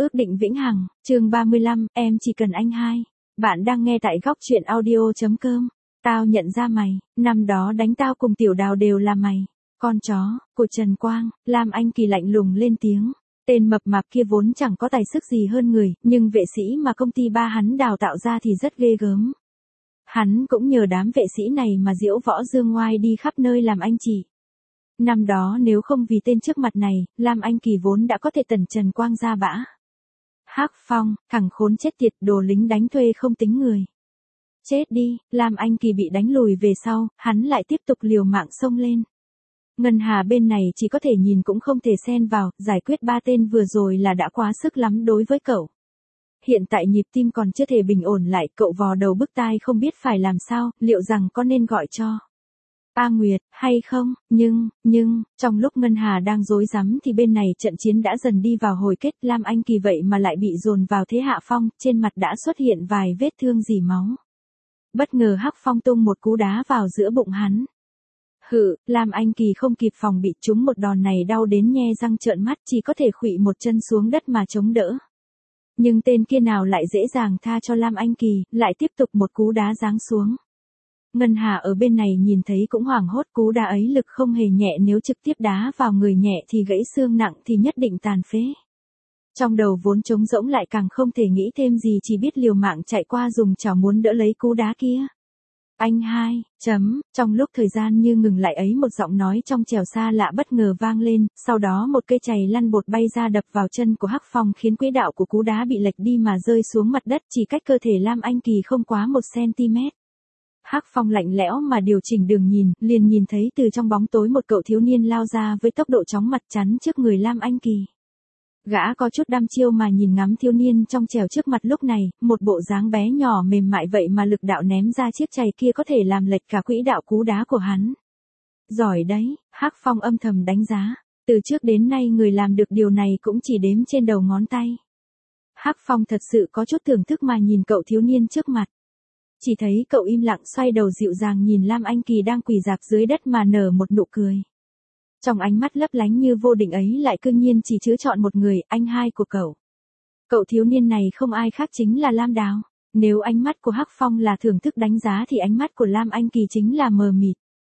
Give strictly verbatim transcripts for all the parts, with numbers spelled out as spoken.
Ước định vĩnh hằng, chương ba mươi lăm, em chỉ cần anh hai. Bạn đang nghe tại góc truyện audio.com. Tao nhận ra mày, năm đó đánh tao cùng Tiểu Đào đều là mày. Con chó, của Trần Quang, Lam Anh Kỳ lạnh lùng lên tiếng. Tên mập mạp kia vốn chẳng có tài sức gì hơn người, nhưng vệ sĩ mà công ty ba hắn đào tạo ra thì rất ghê gớm. Hắn cũng nhờ đám vệ sĩ này mà diễu võ dương ngoai đi khắp nơi làm anh chị. Năm đó nếu không vì tên trước mặt này, Lam Anh Kỳ vốn đã có thể tẩn Trần Quang ra bã. Hắc Phong, thằng khốn chết tiệt, đồ lính đánh thuê không tính người. Chết đi, Lam Anh Kỳ bị đánh lùi về sau, hắn lại tiếp tục liều mạng xông lên. Ngân Hà bên này chỉ có thể nhìn cũng không thể xen vào, giải quyết ba tên vừa rồi là đã quá sức lắm đối với cậu. Hiện tại nhịp tim còn chưa thể bình ổn lại, cậu vò đầu bứt tai không biết phải làm sao, liệu rằng có nên gọi cho A Nguyệt, hay không, nhưng, nhưng, trong lúc Ngân Hà đang rối rắm thì bên này trận chiến đã dần đi vào hồi kết, Lam Anh Kỳ vậy mà lại bị dồn vào thế hạ phong, trên mặt đã xuất hiện vài vết thương dì máu. Bất ngờ Hắc Phong tung một cú đá vào giữa bụng hắn. Hự, Lam Anh Kỳ không kịp phòng bị trúng một đòn này đau đến nhe răng trợn mắt, chỉ có thể khuỵu một chân xuống đất mà chống đỡ. Nhưng tên kia nào lại dễ dàng tha cho Lam Anh Kỳ, lại tiếp tục một cú đá giáng xuống. Ngân Hà ở bên này nhìn thấy cũng hoảng hốt, cú đá ấy lực không hề nhẹ, nếu trực tiếp đá vào người nhẹ thì gãy xương, nặng thì nhất định tàn phế. Trong đầu vốn trống rỗng lại càng không thể nghĩ thêm gì, chỉ biết liều mạng chạy qua dùng chảo muốn đỡ lấy cú đá kia. Anh hai, chấm, trong lúc thời gian như ngừng lại ấy, một giọng nói trong trẻo xa lạ bất ngờ vang lên, sau đó một cây chày lăn bột bay ra đập vào chân của Hắc Phong, khiến quỹ đạo của cú đá bị lệch đi mà rơi xuống mặt đất, chỉ cách cơ thể Lam Anh Kỳ không quá một xăng-ti-mét. Hắc Phong lạnh lẽo mà điều chỉnh đường nhìn, liền nhìn thấy từ trong bóng tối một cậu thiếu niên lao ra với tốc độ chóng mặt chắn trước người Lam Anh Kỳ. Gã có chút đăm chiêu mà nhìn ngắm thiếu niên trong trẻo trước mặt lúc này, một bộ dáng bé nhỏ mềm mại vậy mà lực đạo ném ra chiếc chày kia có thể làm lệch cả quỹ đạo cú đá của hắn. Giỏi đấy, Hắc Phong âm thầm đánh giá, từ trước đến nay người làm được điều này cũng chỉ đếm trên đầu ngón tay. Hắc Phong thật sự có chút thưởng thức mà nhìn cậu thiếu niên trước mặt. Chỉ thấy cậu im lặng xoay đầu dịu dàng nhìn Lam Anh Kỳ đang quỳ rạp dưới đất mà nở một nụ cười. Trong ánh mắt lấp lánh như vô định ấy lại cương nhiên chỉ chứa chọn một người, anh hai của cậu. Cậu thiếu niên này không ai khác chính là Lam Đào. Nếu ánh mắt của Hắc Phong là thưởng thức đánh giá thì ánh mắt của Lam Anh Kỳ chính là mờ mịt.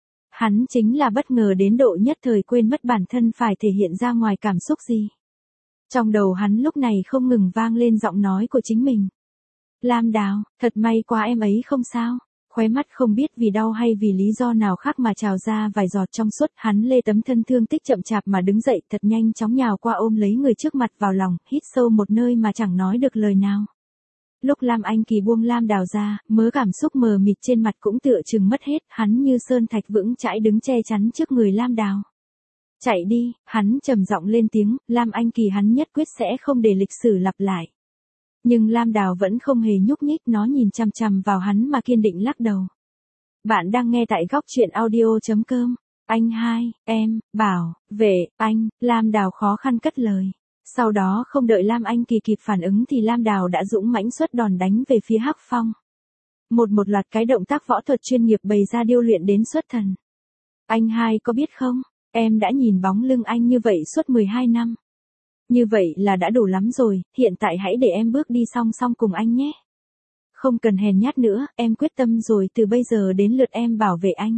Hắn chính là bất ngờ đến độ nhất thời quên mất bản thân phải thể hiện ra ngoài cảm xúc gì. Trong đầu hắn lúc này không ngừng vang lên giọng nói của chính mình. Lam Đào, thật may quá em ấy không sao. Khóe mắt không biết vì đau hay vì lý do nào khác mà trào ra vài giọt trong suốt, hắn lê tấm thân thương tích chậm chạp mà đứng dậy, thật nhanh chóng nhào qua ôm lấy người trước mặt vào lòng, hít sâu một nơi mà chẳng nói được lời nào. Lúc Lam Anh Kỳ buông Lam Đào ra, mớ cảm xúc mờ mịt trên mặt cũng tựa chừng mất hết, hắn như sơn thạch vững chãi đứng che chắn trước người Lam Đào. Chạy đi, hắn trầm giọng lên tiếng, Lam Anh Kỳ hắn nhất quyết sẽ không để lịch sử lặp lại. Nhưng Lam Đào vẫn không hề nhúc nhích, nó nhìn chằm chằm vào hắn mà kiên định lắc đầu. Bạn đang nghe tại góc truyện audio.com. Anh hai, em, bảo, vệ, anh, Lam Đào khó khăn cất lời. Sau đó không đợi Lam Anh Kỳ kịp phản ứng thì Lam Đào đã dũng mãnh xuất đòn đánh về phía Hắc Phong. Một một loạt cái động tác võ thuật chuyên nghiệp bày ra điêu luyện đến xuất thần. Anh hai có biết không, em đã nhìn bóng lưng anh như vậy suốt mười hai năm. Như vậy là đã đủ lắm rồi, hiện tại hãy để em bước đi song song cùng anh nhé. Không cần hèn nhát nữa, em quyết tâm rồi, từ bây giờ đến lượt em bảo vệ anh.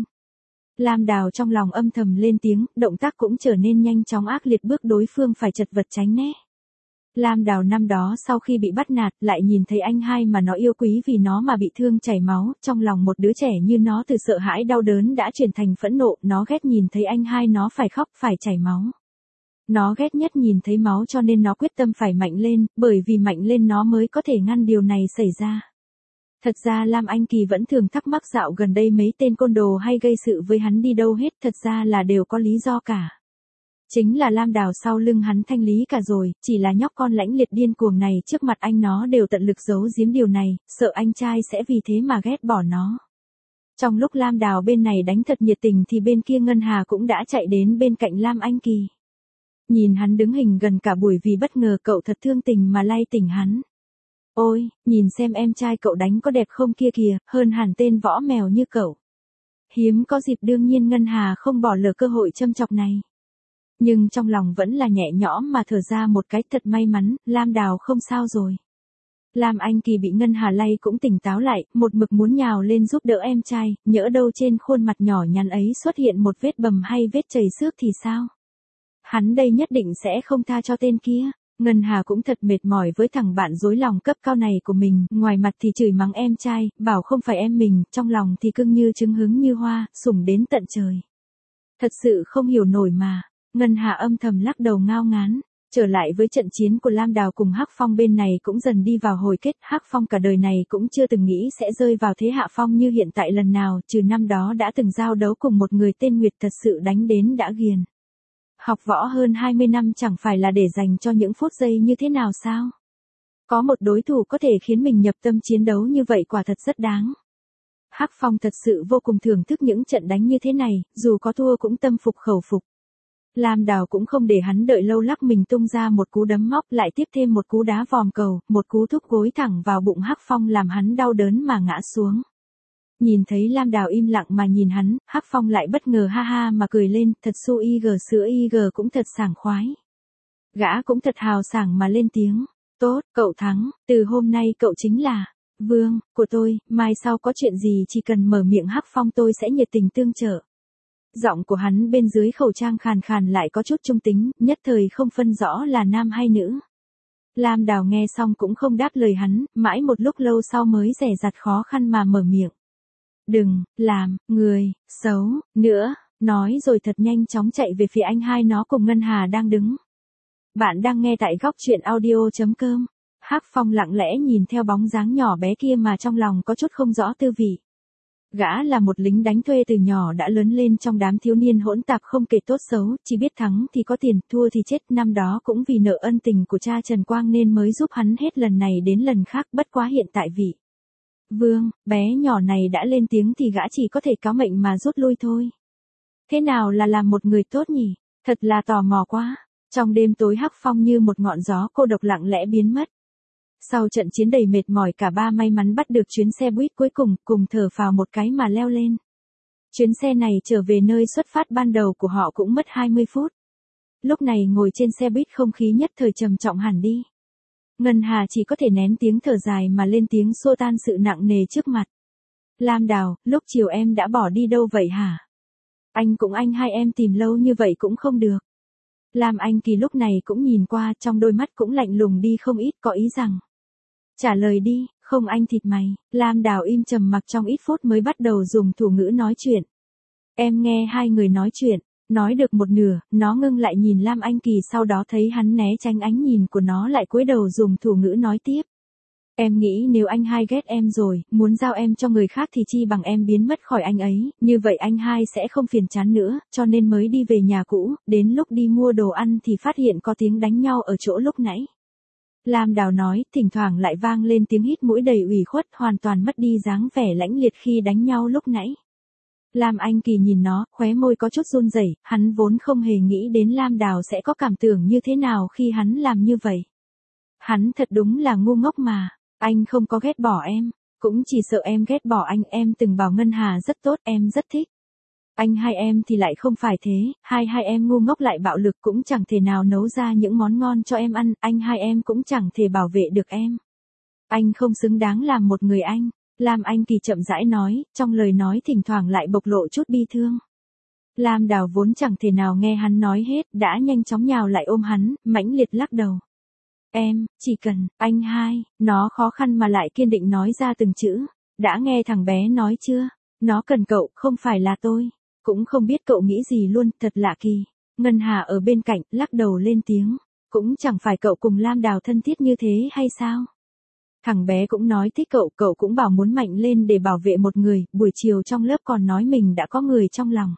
Lam Đào trong lòng âm thầm lên tiếng, động tác cũng trở nên nhanh chóng ác liệt, bước đối phương phải chật vật tránh né. Lam Đào năm đó sau khi bị bắt nạt, lại nhìn thấy anh hai mà nó yêu quý vì nó mà bị thương chảy máu, trong lòng một đứa trẻ như nó từ sợ hãi đau đớn đã chuyển thành phẫn nộ, nó ghét nhìn thấy anh hai nó phải khóc, phải chảy máu. Nó ghét nhất nhìn thấy máu cho nên nó quyết tâm phải mạnh lên, bởi vì mạnh lên nó mới có thể ngăn điều này xảy ra. Thật ra Lam Anh Kỳ vẫn thường thắc mắc dạo gần đây mấy tên côn đồ hay gây sự với hắn đi đâu hết, thật ra là đều có lý do cả. Chính là Lam Đào sau lưng hắn thanh lý cả rồi, chỉ là nhóc con lãnh liệt điên cuồng này trước mặt anh nó đều tận lực giấu giếm điều này, sợ anh trai sẽ vì thế mà ghét bỏ nó. Trong lúc Lam Đào bên này đánh thật nhiệt tình thì bên kia Ngân Hà cũng đã chạy đến bên cạnh Lam Anh Kỳ. Nhìn hắn đứng hình gần cả buổi vì bất ngờ cậu thật thương tình mà lay tỉnh hắn. Ôi, nhìn xem em trai cậu đánh có đẹp không kia kìa, hơn hẳn tên võ mèo như cậu. Hiếm có dịp, đương nhiên Ngân Hà không bỏ lỡ cơ hội châm chọc này. Nhưng trong lòng vẫn là nhẹ nhõm mà thở ra một cái, thật may mắn, Lam Đào không sao rồi. Lam Anh Kỳ bị Ngân Hà lay cũng tỉnh táo lại, một mực muốn nhào lên giúp đỡ em trai, nhỡ đâu trên khuôn mặt nhỏ nhắn ấy xuất hiện một vết bầm hay vết chảy xước thì sao? Hắn đây nhất định sẽ không tha cho tên kia. Ngân Hà cũng thật mệt mỏi với thằng bạn dối lòng cấp cao này của mình, ngoài mặt thì chửi mắng em trai, bảo không phải em mình, trong lòng thì cưng như trứng hứng như hoa, sủng đến tận trời. Thật sự không hiểu nổi mà. Ngân Hà âm thầm lắc đầu ngao ngán. Trở lại với trận chiến của Lam Đào cùng Hắc Phong bên này cũng dần đi vào hồi kết, Hắc Phong cả đời này cũng chưa từng nghĩ sẽ rơi vào thế hạ phong như hiện tại lần nào, trừ năm đó đã từng giao đấu cùng một người tên Nguyệt thật sự đánh đến đã ghiền. Học võ hơn hai mươi năm chẳng phải là để dành cho những phút giây như thế nào sao? Có một đối thủ có thể khiến mình nhập tâm chiến đấu như vậy quả thật rất đáng. Hắc Phong thật sự vô cùng thưởng thức những trận đánh như thế này, dù có thua cũng tâm phục khẩu phục. Lam Đào cũng không để hắn đợi lâu, lắc mình tung ra một cú đấm móc, lại tiếp thêm một cú đá vòm cầu, một cú thúc gối thẳng vào bụng Hắc Phong làm hắn đau đớn mà ngã xuống. Nhìn thấy Lam Đào im lặng mà nhìn hắn, Hắc Phong lại bất ngờ ha ha mà cười lên, thật su y gờ sữa y gờ cũng thật sảng khoái. Gã cũng thật hào sảng mà lên tiếng, tốt, cậu thắng, từ hôm nay cậu chính là vương của tôi, mai sau có chuyện gì chỉ cần mở miệng Hắc Phong tôi sẽ nhiệt tình tương trợ. Giọng của hắn bên dưới khẩu trang khàn khàn lại có chút trung tính, nhất thời không phân rõ là nam hay nữ. Lam Đào nghe xong cũng không đáp lời hắn, mãi một lúc lâu sau mới dè dặt khó khăn mà mở miệng. Đừng, làm, người, xấu, nữa, nói rồi thật nhanh chóng chạy về phía anh hai nó cùng Ngân Hà đang đứng. Bạn đang nghe tại góc truyện audio.com. Hắc Phong lặng lẽ nhìn theo bóng dáng nhỏ bé kia mà trong lòng có chút không rõ tư vị. Gã là một lính đánh thuê từ nhỏ đã lớn lên trong đám thiếu niên hỗn tạp không kể tốt xấu, chỉ biết thắng thì có tiền, thua thì chết, năm đó cũng vì nợ ân tình của cha Trần Quang nên mới giúp hắn hết lần này đến lần khác, bất quá hiện tại vị vương, bé nhỏ này đã lên tiếng thì gã chỉ có thể cáo mệnh mà rút lui thôi. Thế nào là làm một người tốt nhỉ? Thật là tò mò quá. Trong đêm tối Hắc Phong như một ngọn gió cô độc lặng lẽ biến mất. Sau trận chiến đầy mệt mỏi cả ba may mắn bắt được chuyến xe buýt cuối cùng, cùng thở phào một cái mà leo lên. Chuyến xe này trở về nơi xuất phát ban đầu của họ cũng mất hai mươi phút. Lúc này ngồi trên xe buýt không khí nhất thời trầm trọng hẳn đi. Ngân Hà chỉ có thể nén tiếng thở dài mà lên tiếng xua tan sự nặng nề trước mặt. Lam Đào, lúc chiều em đã bỏ đi đâu vậy hả? Anh cũng anh hai em tìm lâu như vậy cũng không được. Lam Anh Kỳ lúc này cũng nhìn qua, trong đôi mắt cũng lạnh lùng đi không ít, có ý rằng. Trả lời đi, không anh thịt mày. Lam Đào im trầm mặc trong ít phút mới bắt đầu dùng thủ ngữ nói chuyện. Em nghe hai người nói chuyện, nói được một nửa, nó ngưng lại nhìn Lam Anh Kỳ, sau đó thấy hắn né tránh ánh nhìn của nó lại cúi đầu dùng thủ ngữ nói tiếp. Em nghĩ nếu anh hai ghét em rồi, muốn giao em cho người khác thì chi bằng em biến mất khỏi anh ấy, như vậy anh hai sẽ không phiền chán nữa, cho nên mới đi về nhà cũ, đến lúc đi mua đồ ăn thì phát hiện có tiếng đánh nhau ở chỗ lúc nãy. Lam Đào nói, thỉnh thoảng lại vang lên tiếng hít mũi đầy ủy khuất, hoàn toàn mất đi dáng vẻ lãnh liệt khi đánh nhau lúc nãy. Lam Anh Kỳ nhìn nó, khóe môi có chút run rẩy, hắn vốn không hề nghĩ đến Lam Đào sẽ có cảm tưởng như thế nào khi hắn làm như vậy. Hắn thật đúng là ngu ngốc mà, anh không có ghét bỏ em, cũng chỉ sợ em ghét bỏ anh, em từng bảo Ngân Hà rất tốt, em rất thích. Anh hai em thì lại không phải thế, hai hai em ngu ngốc lại bạo lực cũng chẳng thể nào nấu ra những món ngon cho em ăn, anh hai em cũng chẳng thể bảo vệ được em. Anh không xứng đáng làm một người anh. Lam Anh Kỳ chậm rãi nói, trong lời nói thỉnh thoảng lại bộc lộ chút bi thương. Lam Đào vốn chẳng thể nào nghe hắn nói hết, đã nhanh chóng nhào lại ôm hắn, mãnh liệt lắc đầu. Em, chỉ cần, anh hai, nó khó khăn mà lại kiên định nói ra từng chữ. Đã nghe thằng bé nói chưa? Nó cần cậu, không phải là tôi. Cũng không biết cậu nghĩ gì luôn, thật lạ kỳ. Ngân Hà ở bên cạnh, lắc đầu lên tiếng. Cũng chẳng phải cậu cùng Lam Đào thân thiết như thế hay sao? Thằng bé cũng nói thích cậu, cậu cũng bảo muốn mạnh lên để bảo vệ một người, buổi chiều trong lớp còn nói mình đã có người trong lòng.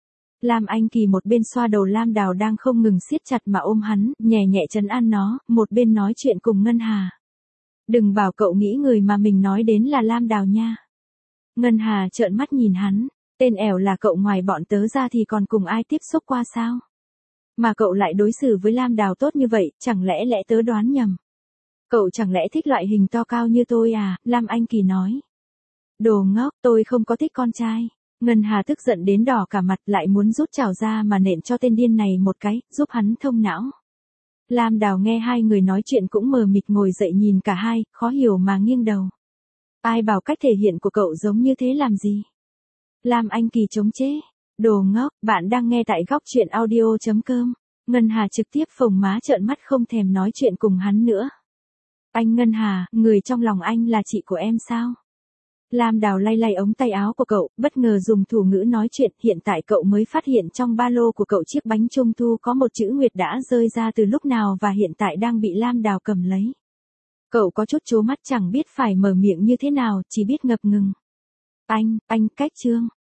Lam Anh Kỳ một bên xoa đầu Lam Đào đang không ngừng siết chặt mà ôm hắn, nhẹ nhẹ trấn an nó, một bên nói chuyện cùng Ngân Hà. Đừng bảo cậu nghĩ người mà mình nói đến là Lam Đào nha. Ngân Hà trợn mắt nhìn hắn, tên ẻo là cậu ngoài bọn tớ ra thì còn cùng ai tiếp xúc qua sao? Mà cậu lại đối xử với Lam Đào tốt như vậy, chẳng lẽ lẽ tớ đoán nhầm? Cậu chẳng lẽ thích loại hình to cao như tôi à? Lam Anh Kỳ nói. Đồ ngốc, tôi không có thích con trai. Ngân Hà tức giận đến đỏ cả mặt, lại muốn rút chảo ra mà nện cho tên điên này một cái, giúp hắn thông não. Lam Đào nghe hai người nói chuyện cũng mờ mịt ngồi dậy nhìn cả hai, khó hiểu mà nghiêng đầu. Ai bảo cách thể hiện của cậu giống như thế làm gì? Lam Anh Kỳ chống chế. Đồ ngốc, bạn đang nghe tại góc chuyện audio chấm com. Ngân Hà trực tiếp phồng má trợn mắt không thèm nói chuyện cùng hắn nữa. Anh Ngân Hà, người trong lòng anh là chị của em sao? Lam Đào lay lay ống tay áo của cậu, bất ngờ dùng thủ ngữ nói chuyện, hiện tại cậu mới phát hiện trong ba lô của cậu chiếc bánh trung thu có một chữ Nguyệt đã rơi ra từ lúc nào và hiện tại đang bị Lam Đào cầm lấy. Cậu có chút trố mắt chẳng biết phải mở miệng như thế nào, chỉ biết ngập ngừng. Anh, anh, cách Trương,